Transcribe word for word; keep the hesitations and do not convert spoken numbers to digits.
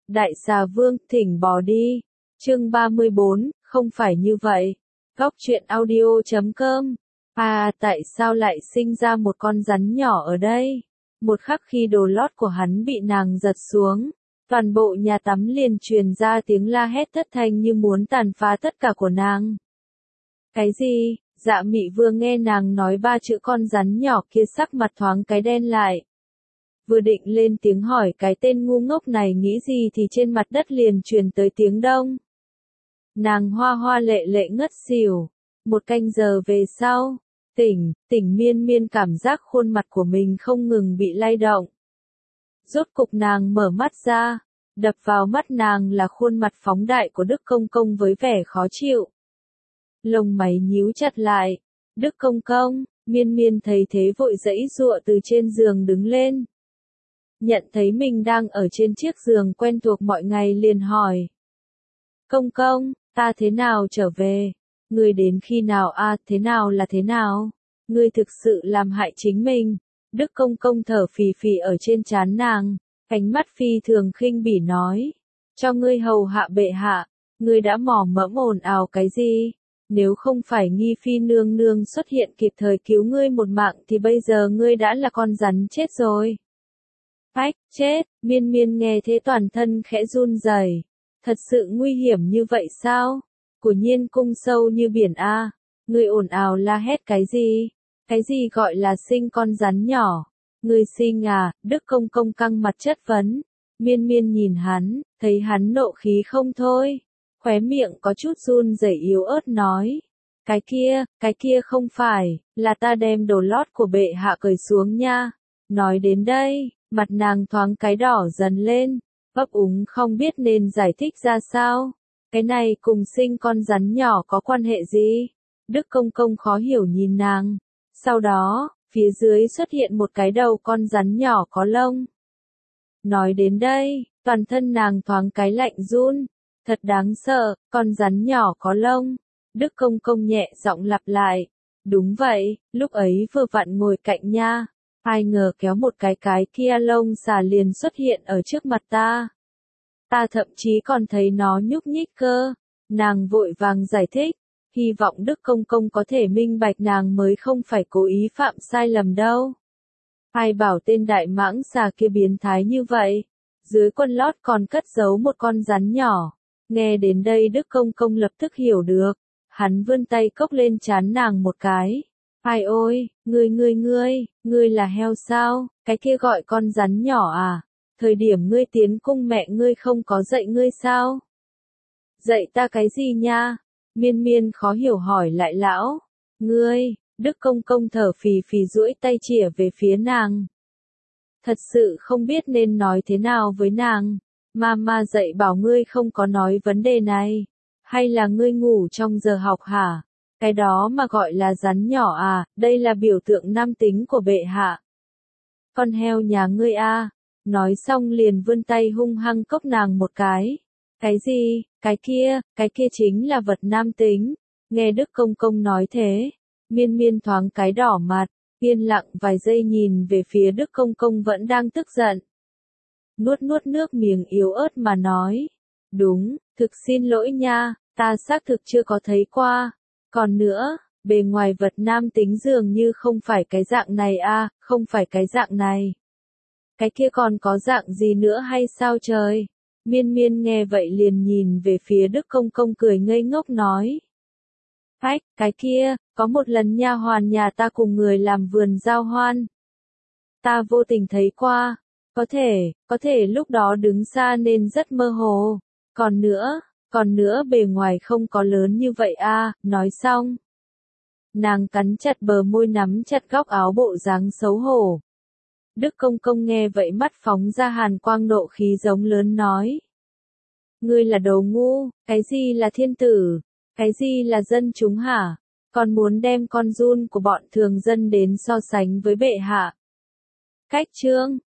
Đại xà vương, thỉnh bỏ đi. Chương ba mươi bốn, không phải như vậy. Góc truyện audio chấm com. À, tại sao lại sinh ra một con rắn nhỏ ở đây? Một khắc khi đồ lót của hắn bị nàng giật xuống, toàn bộ nhà tắm liền truyền ra tiếng la hét thất thanh như muốn tàn phá tất cả của nàng. Cái gì? Dạ Mị vừa nghe nàng nói ba chữ con rắn nhỏ kia sắc mặt thoáng cái đen lại. Vừa định lên tiếng hỏi cái tên ngu ngốc này nghĩ gì thì trên mặt đất liền truyền tới tiếng đông. Nàng hoa hoa lệ lệ ngất xỉu. Một canh giờ về sau, tỉnh, tỉnh miên miên cảm giác khuôn mặt của mình không ngừng bị lay động. Rốt cục nàng mở mắt ra, đập vào mắt nàng là khuôn mặt phóng đại của Đức Công Công với vẻ khó chịu. Lông mày nhíu chặt lại. Đức Công Công, miên miên thấy thế vội giãy giụa từ trên giường đứng lên. Nhận thấy mình đang ở trên chiếc giường quen thuộc mọi ngày liền hỏi. Công công, ta thế nào trở về? Ngươi đến khi nào a? À, thế nào là thế nào? Ngươi thực sự làm hại chính mình. Đức Công Công thở phì phì ở trên trán nàng, ánh mắt phi thường khinh bỉ nói. Cho ngươi hầu hạ bệ hạ, ngươi đã mỏ mẫm ồn ào cái gì? Nếu không phải Nghi Phi nương nương xuất hiện kịp thời cứu ngươi một mạng thì bây giờ ngươi đã là con rắn chết rồi. Ách, chết, miên miên nghe thế toàn thân khẽ run rẩy. Thật sự nguy hiểm như vậy sao? Của Nhiên cung sâu như biển a. Ngươi ồn ào la hét cái gì? Cái gì gọi là sinh con rắn nhỏ? Ngươi sinh à? Đức Công Công căng mặt chất vấn. Miên miên nhìn hắn, thấy hắn nộ khí không thôi. Khóe miệng có chút run rẩy yếu ớt nói. Cái kia, cái kia không phải, là ta đem đồ lót của bệ hạ cởi xuống nha. Nói đến đây, mặt nàng thoáng cái đỏ dần lên, ấp úng không biết nên giải thích ra sao. Cái này cùng sinh con rắn nhỏ có quan hệ gì? Đức Công Công khó hiểu nhìn nàng. Sau đó, phía dưới xuất hiện một cái đầu con rắn nhỏ có lông. Nói đến đây, toàn thân nàng thoáng cái lạnh run. Thật đáng sợ, con rắn nhỏ có lông. Đức Công Công nhẹ giọng lặp lại. Đúng vậy, lúc ấy vừa vặn ngồi cạnh nha. Ai ngờ kéo một cái cái kia lông xà liền xuất hiện ở trước mặt ta. Ta thậm chí còn thấy nó nhúc nhích cơ. Nàng vội vàng giải thích. Hy vọng Đức Công Công có thể minh bạch nàng mới không phải cố ý phạm sai lầm đâu. Ai bảo tên đại mãng xà kia biến thái như vậy. Dưới quần lót còn cất giấu một con rắn nhỏ. Nghe đến đây Đức Công Công lập tức hiểu được. Hắn vươn tay cốc lên trán nàng một cái. Ai ôi, ngươi ngươi ngươi, ngươi là heo sao, cái kia gọi con rắn nhỏ à, thời điểm ngươi tiến cung mẹ ngươi không có dạy ngươi sao? Dạy ta cái gì nha? Miên miên khó hiểu hỏi lại lão. Ngươi, Đức Công Công thở phì phì duỗi tay chĩa về phía nàng. Thật sự không biết nên nói thế nào với nàng. Mama dạy bảo ngươi không có nói vấn đề này. Hay là ngươi ngủ trong giờ học hả? Cái đó mà gọi là rắn nhỏ à, đây là biểu tượng nam tính của bệ hạ. Con heo nhà ngươi a. Nói xong liền vươn tay hung hăng cốc nàng một cái. Cái gì, cái kia, cái kia chính là vật nam tính. Nghe Đức Công Công nói thế, miên miên thoáng cái đỏ mặt, yên lặng vài giây nhìn về phía Đức Công Công vẫn đang tức giận. Nuốt nuốt nước miếng yếu ớt mà nói. Đúng, thực xin lỗi nha, ta xác thực chưa có thấy qua. Còn nữa, bề ngoài vật nam tính dường như không phải cái dạng này a, không phải cái dạng này. Cái kia còn có dạng gì nữa hay sao trời? Miên miên nghe vậy liền nhìn về phía Đức Công Công cười ngây ngốc nói. Ách, cái kia, có một lần nha hoàn nhà ta cùng người làm vườn giao hoan. Ta vô tình thấy qua, có thể, có thể lúc đó đứng xa nên rất mơ hồ. Còn nữa, còn nữa bề ngoài không có lớn như vậy a. Nói xong. Nàng cắn chặt bờ môi nắm chặt góc áo bộ dáng xấu hổ. Đức Công Công nghe vậy mắt phóng ra hàn quang nộ khí giống lớn nói. Ngươi là đồ ngu, cái gì là thiên tử, cái gì là dân chúng hả? Còn muốn đem con giun của bọn thường dân đến so sánh với bệ hạ. Cách chương,